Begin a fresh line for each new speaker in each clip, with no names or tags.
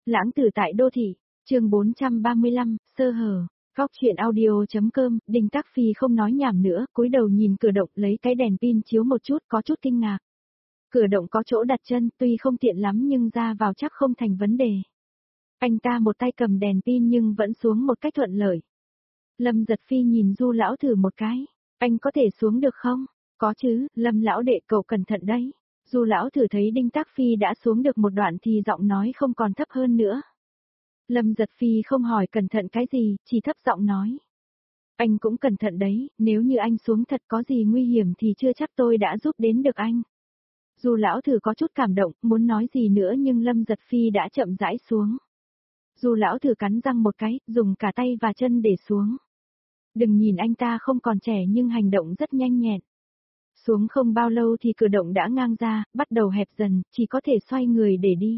Lãng tử tại đô thị, chương 435, sơ hở. Góc chuyện audio.com, Đinh Tác Phi không nói nhảm nữa, cúi đầu nhìn cửa động lấy cái đèn pin chiếu một chút có chút kinh ngạc. Cửa động có chỗ đặt chân, tuy không tiện lắm nhưng ra vào chắc không thành vấn đề. Anh ta một tay cầm đèn pin nhưng vẫn xuống một cách thuận lợi. Lâm Giật Phi nhìn Du lão thử một cái, anh có thể xuống được không? Có chứ, Lâm lão đệ cậu cẩn thận đấy. Du lão thử thấy Đinh Tác Phi đã xuống được một đoạn thì giọng nói không còn thấp hơn nữa. Lâm Giật Phi không hỏi cẩn thận cái gì, chỉ thấp giọng nói. Anh cũng cẩn thận đấy, nếu như anh xuống thật có gì nguy hiểm thì chưa chắc tôi đã giúp đến được anh. Du lão thử có chút cảm động, muốn nói gì nữa nhưng Lâm Giật Phi đã chậm rãi xuống. Du lão thử cắn răng một cái, dùng cả tay và chân để xuống. Đừng nhìn anh ta không còn trẻ nhưng hành động rất nhanh nhẹn. Xuống không bao lâu thì cửa động đã ngang ra, bắt đầu hẹp dần, chỉ có thể xoay người để đi.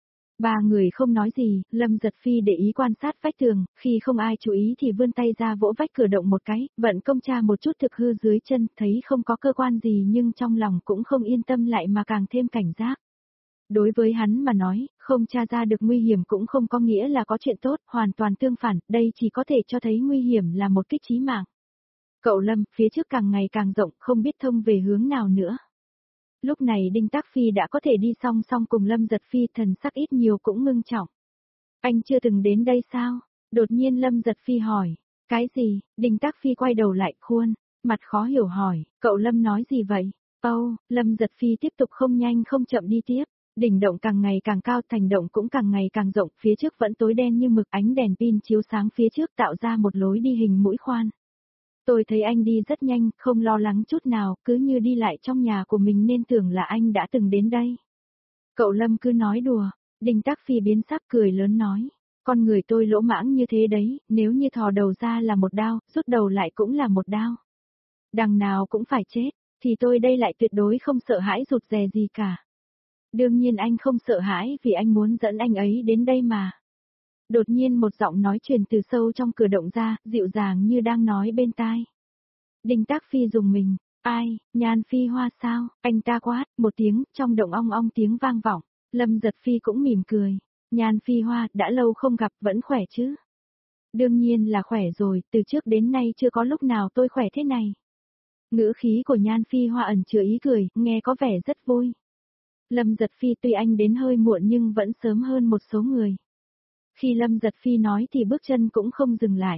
Ba người không nói gì, Lâm Giật Phi để ý quan sát vách tường, khi không ai chú ý thì vươn tay ra vỗ vách cửa động một cái, vận công tra một chút thực hư dưới chân, thấy không có cơ quan gì nhưng trong lòng cũng không yên tâm lại mà càng thêm cảnh giác. Đối với hắn mà nói, không tra ra được nguy hiểm cũng không có nghĩa là có chuyện tốt, hoàn toàn tương phản, đây chỉ có thể cho thấy nguy hiểm là một kích chí mạng. Cậu Lâm, phía trước càng ngày càng rộng, không biết thông về hướng nào nữa. Lúc này Đinh Tác Phi đã có thể đi song song cùng Lâm Giật Phi, thần sắc ít nhiều cũng ngưng trọng. Anh chưa từng đến đây sao? Đột nhiên Lâm Giật Phi hỏi. Cái gì? Đinh Tác Phi quay đầu lại khuôn, mặt khó hiểu hỏi, cậu Lâm nói gì vậy? Lâm Giật Phi tiếp tục không nhanh không chậm đi tiếp. Đỉnh động càng ngày càng cao, thành động cũng càng ngày càng rộng, phía trước vẫn tối đen như mực, ánh đèn pin chiếu sáng phía trước tạo ra một lối đi hình mũi khoan. Tôi thấy anh đi rất nhanh, không lo lắng chút nào, cứ như đi lại trong nhà của mình nên tưởng là anh đã từng đến đây. Cậu Lâm cứ nói đùa, Đinh Tác Phi biến sắc cười lớn nói, con người tôi lỗ mãng như thế đấy, nếu như thò đầu ra là một đao, rút đầu lại cũng là một đao. Đằng nào cũng phải chết, thì tôi đây lại tuyệt đối không sợ hãi rụt rè gì cả. Đương nhiên anh không sợ hãi vì anh muốn dẫn anh ấy đến đây mà. Đột nhiên một giọng nói truyền từ sâu trong cửa động ra, dịu dàng như đang nói bên tai. Đinh Tác Phi dùng mình, ai, Nhan Phi Hoa sao, anh ta quát, một tiếng, trong động ong ong tiếng vang vọng, Lâm Giật Phi cũng mỉm cười, Nhan Phi Hoa, đã lâu không gặp, vẫn khỏe chứ? Đương nhiên là khỏe rồi, từ trước đến nay chưa có lúc nào tôi khỏe thế này. Ngữ khí của Nhan Phi Hoa ẩn chứa ý cười, nghe có vẻ rất vui. Lâm Giật Phi tuy anh đến hơi muộn nhưng vẫn sớm hơn một số người. Khi Lâm Giật Phi nói thì bước chân cũng không dừng lại.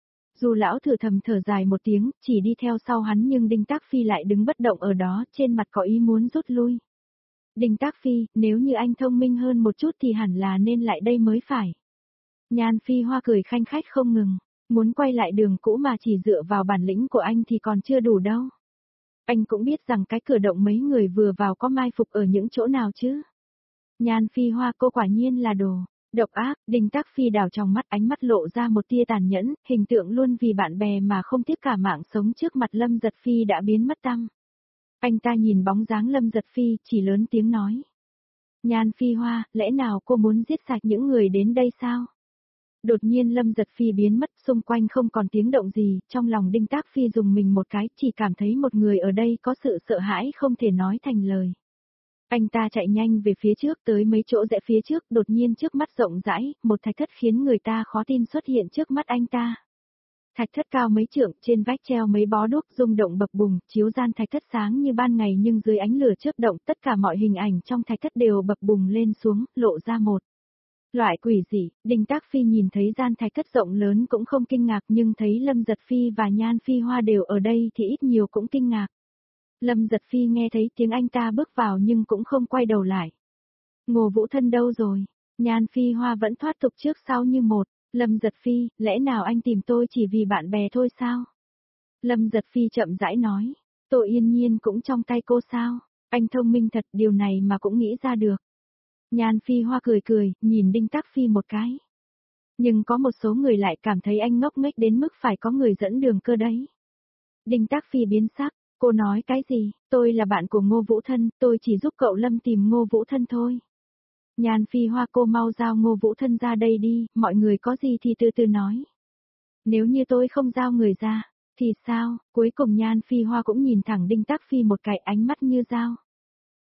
Dù lão thử thầm thở dài một tiếng, chỉ đi theo sau hắn nhưng Đinh Tác Phi lại đứng bất động ở đó, trên mặt có ý muốn rút lui. Đinh Tác Phi, nếu như anh thông minh hơn một chút thì hẳn là nên lại đây mới phải. Nhan Phi Hoa cười khanh khách không ngừng, muốn quay lại đường cũ mà chỉ dựa vào bản lĩnh của anh thì còn chưa đủ đâu. Anh cũng biết rằng cái cửa động mấy người vừa vào có mai phục ở những chỗ nào chứ. Nhan Phi Hoa, cô quả nhiên là đồ độc ác. Đinh Tác Phi đảo trong mắt, ánh mắt lộ ra một tia tàn nhẫn, hình tượng luôn vì bạn bè mà không tiếc cả mạng sống trước mặt Lâm Giật Phi đã biến mất tăm. Anh ta nhìn bóng dáng Lâm Giật Phi, chỉ lớn tiếng nói. Nhan Phi Hoa, lẽ nào cô muốn giết sạch những người đến đây sao? Đột nhiên Lâm Giật Phi biến mất, xung quanh không còn tiếng động gì, trong lòng Đinh Tác Phi dùng mình một cái, chỉ cảm thấy một người ở đây có sự sợ hãi không thể nói thành lời. Anh ta chạy nhanh về phía trước, tới mấy chỗ rẽ phía trước, đột nhiên trước mắt rộng rãi, một thạch thất khiến người ta khó tin xuất hiện trước mắt anh ta. Thạch thất cao mấy trượng, trên vách treo mấy bó đuốc rung động bập bùng, chiếu gian thạch thất sáng như ban ngày nhưng dưới ánh lửa chớp động, tất cả mọi hình ảnh trong thạch thất đều bập bùng lên xuống, lộ ra một loại quỷ dị. Đinh Tác Phi nhìn thấy gian thạch thất rộng lớn cũng không kinh ngạc nhưng thấy Lâm Giật Phi và Nhan Phi Hoa đều ở đây thì ít nhiều cũng kinh ngạc. Lâm Giật Phi nghe thấy tiếng anh ta bước vào nhưng cũng không quay đầu lại. Ngô Vũ Thân đâu rồi? Nhan Phi Hoa vẫn thoát tục trước sau như một. Lâm Giật Phi, lẽ nào anh tìm tôi chỉ vì bạn bè thôi sao? Lâm Giật Phi chậm rãi nói. Tô Yên Nhiên cũng trong tay cô sao? Anh thông minh thật, điều này mà cũng nghĩ ra được. Nhan Phi Hoa cười cười, nhìn Đinh Tác Phi một cái. Nhưng có một số người lại cảm thấy anh ngốc nghếch đến mức phải có người dẫn đường cơ đấy. Đinh Tác Phi biến sắc. Cô nói cái gì? Tôi là bạn của Ngô Vũ Thân, tôi chỉ giúp cậu Lâm tìm Ngô Vũ Thân thôi. Nhan Phi Hoa, cô mau giao Ngô Vũ Thân ra đây đi, mọi người có gì thì từ từ nói. Nếu như tôi không giao người ra, thì sao? Cuối cùng Nhan Phi Hoa cũng nhìn thẳng Đinh Tác Phi một cái, ánh mắt như dao.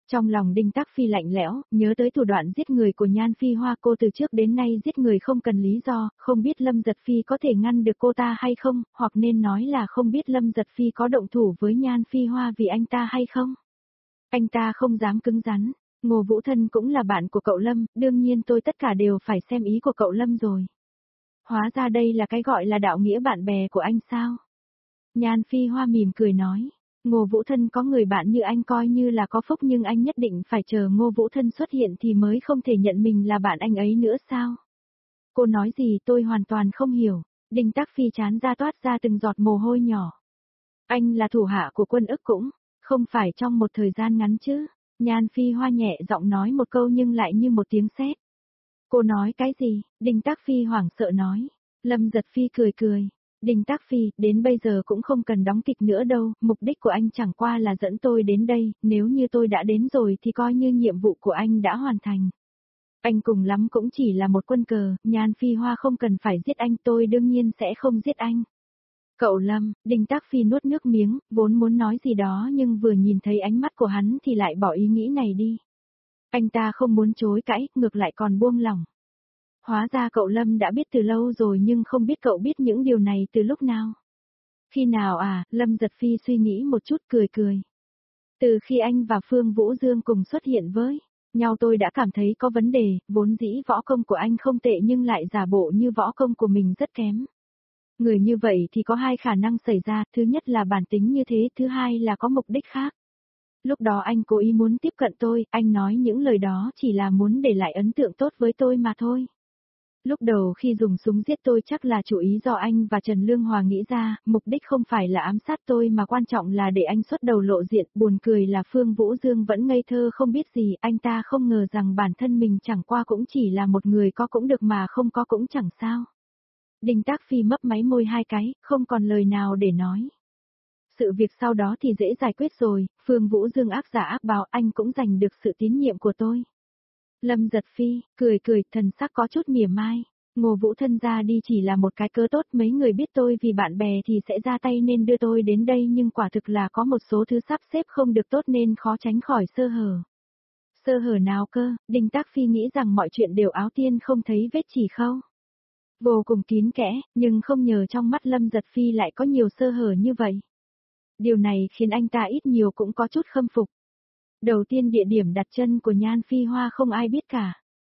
Trong lòng Đinh Tắc Phi lạnh lẽo, nhớ tới thủ đoạn giết người của Nhan Phi Hoa, cô từ trước đến nay giết người không cần lý do, không biết Lâm Giật Phi có thể ngăn được cô ta hay không, hoặc nên nói là không biết Lâm Giật Phi có động thủ với Nhan Phi Hoa vì anh ta hay không. Anh ta không dám cứng rắn, Ngô Vũ Thân cũng là bạn của cậu Lâm, đương nhiên tôi tất cả đều phải xem ý của cậu Lâm rồi. Hóa ra đây là cái gọi là đạo nghĩa bạn bè của anh sao? Nhan Phi Hoa mỉm cười nói. Ngô Vũ Thân có người bạn như anh coi như là có phúc, nhưng anh nhất định phải chờ Ngô Vũ Thân xuất hiện thì mới không thể nhận mình là bạn anh ấy nữa sao? Cô nói gì tôi hoàn toàn không hiểu. Đinh Tắc Phi chán ra toát ra từng giọt mồ hôi nhỏ. Anh là thủ hạ của Quân Ức cũng, không phải trong một thời gian ngắn chứ. Nhan Phi Hoa nhẹ giọng nói một câu nhưng lại như một tiếng sét. Cô nói cái gì? Đinh Tắc Phi hoảng sợ nói. Lâm Giật Phi cười cười. Đinh Tắc Phi, đến bây giờ cũng không cần đóng kịch nữa đâu, mục đích của anh chẳng qua là dẫn tôi đến đây, nếu như tôi đã đến rồi thì coi như nhiệm vụ của anh đã hoàn thành. Anh cùng lắm cũng chỉ là một quân cờ, Nhan Phi Hoa không cần phải giết anh, tôi đương nhiên sẽ không giết anh. Cậu Lâm, Đinh Tắc Phi nuốt nước miếng, vốn muốn nói gì đó nhưng vừa nhìn thấy ánh mắt của hắn thì lại bỏ ý nghĩ này đi. Anh ta không muốn chối cãi, ngược lại còn buông lỏng. Hóa ra cậu Lâm đã biết từ lâu rồi nhưng không biết cậu biết những điều này từ lúc nào. Khi nào à, Lâm Giật Phi suy nghĩ một chút cười cười. Từ khi anh và Phương Vũ Dương cùng xuất hiện với nhau tôi đã cảm thấy có vấn đề, vốn dĩ võ công của anh không tệ nhưng lại giả bộ như võ công của mình rất kém. Người như vậy thì có hai khả năng xảy ra, thứ nhất là bản tính như thế, thứ hai là có mục đích khác. Lúc đó anh cố ý muốn tiếp cận tôi, anh nói những lời đó chỉ là muốn để lại ấn tượng tốt với tôi mà thôi. Lúc đầu khi dùng súng giết tôi chắc là chủ ý do anh và Trần Lương Hòa nghĩ ra, mục đích không phải là ám sát tôi mà quan trọng là để anh xuất đầu lộ diện, buồn cười là Phương Vũ Dương vẫn ngây thơ không biết gì, anh ta không ngờ rằng bản thân mình chẳng qua cũng chỉ là một người có cũng được mà không có cũng chẳng sao. Đinh Tắc Phi mấp máy môi hai cái, không còn lời nào để nói. Sự việc sau đó thì dễ giải quyết rồi, Phương Vũ Dương ác giả ác báo, anh cũng giành được sự tín nhiệm của tôi. Lâm Giật Phi, cười cười, thần sắc có chút mỉa mai. Ngô Vũ Thân ra đi chỉ là một cái cớ tốt, mấy người biết tôi vì bạn bè thì sẽ ra tay nên đưa tôi đến đây, nhưng quả thực là có một số thứ sắp xếp không được tốt nên khó tránh khỏi sơ hở. Sơ hở nào cơ? Đinh Tắc Phi nghĩ rằng mọi chuyện đều áo tiên không thấy vết chỉ khâu. Vô cùng kín kẽ, nhưng không ngờ trong mắt Lâm Giật Phi lại có nhiều sơ hở như vậy. Điều này khiến anh ta ít nhiều cũng có chút khâm phục. Đầu tiên địa điểm đặt chân của Nhan Phi Hoa không ai biết cả.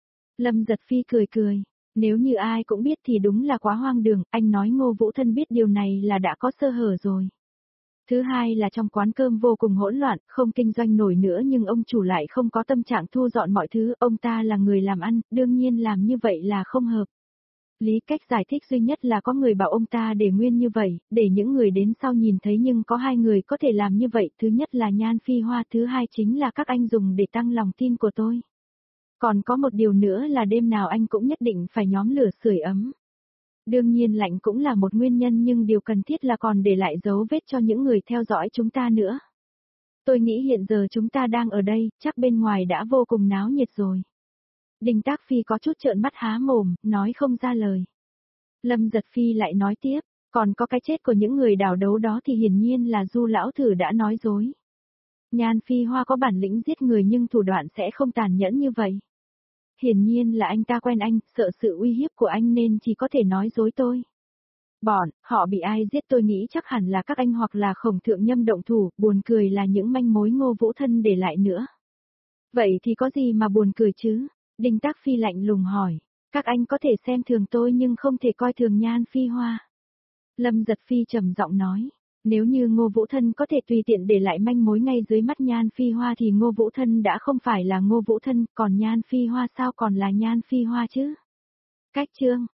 Lâm Giật Phi cười cười. Nếu như ai cũng biết thì đúng là quá hoang đường, anh nói Ngô Vũ Thân biết điều này là đã có sơ hở rồi. Thứ hai là trong quán cơm vô cùng hỗn loạn, không kinh doanh nổi nữa nhưng ông chủ lại không có tâm trạng thu dọn mọi thứ, ông ta là người làm ăn, đương nhiên làm như vậy là không hợp. Lý cách giải thích duy nhất là có người bảo ông ta để nguyên như vậy, để những người đến sau nhìn thấy, nhưng có hai người có thể làm như vậy, thứ nhất là Nhan Phi Hoa, thứ hai chính là các anh dùng để tăng lòng tin của tôi. Còn có một điều nữa là đêm nào anh cũng nhất định phải nhóm lửa sưởi ấm. Đương nhiên lạnh cũng là một nguyên nhân nhưng điều cần thiết là còn để lại dấu vết cho những người theo dõi chúng ta nữa. Tôi nghĩ hiện giờ chúng ta đang ở đây, chắc bên ngoài đã vô cùng náo nhiệt rồi. Đinh Tắc Phi có chút trợn mắt há mồm, nói không ra lời. Lâm Giật Phi lại nói tiếp, còn có cái chết của những người đảo đấu đó thì hiển nhiên là Du lão thử đã nói dối. Nhan Phi Hoa có bản lĩnh giết người nhưng thủ đoạn sẽ không tàn nhẫn như vậy. Hiển nhiên là anh ta quen anh, sợ sự uy hiếp của anh nên chỉ có thể nói dối tôi. Họ bị ai giết tôi nghĩ chắc hẳn là các anh hoặc là Khổng Thượng Nhâm động thủ, buồn cười là những manh mối Ngô Vũ Thân để lại nữa. Vậy thì có gì mà buồn cười chứ? Đinh Tắc Phi lạnh lùng hỏi. Các anh có thể xem thường tôi nhưng không thể coi thường Nhan Phi Hoa. Lâm Giật Phi trầm giọng nói. Nếu như Ngô Vũ Thân có thể tùy tiện để lại manh mối ngay dưới mắt Nhan Phi Hoa thì Ngô Vũ Thân đã không phải là Ngô Vũ Thân, còn Nhan Phi Hoa sao còn là Nhan Phi Hoa chứ? Cách chương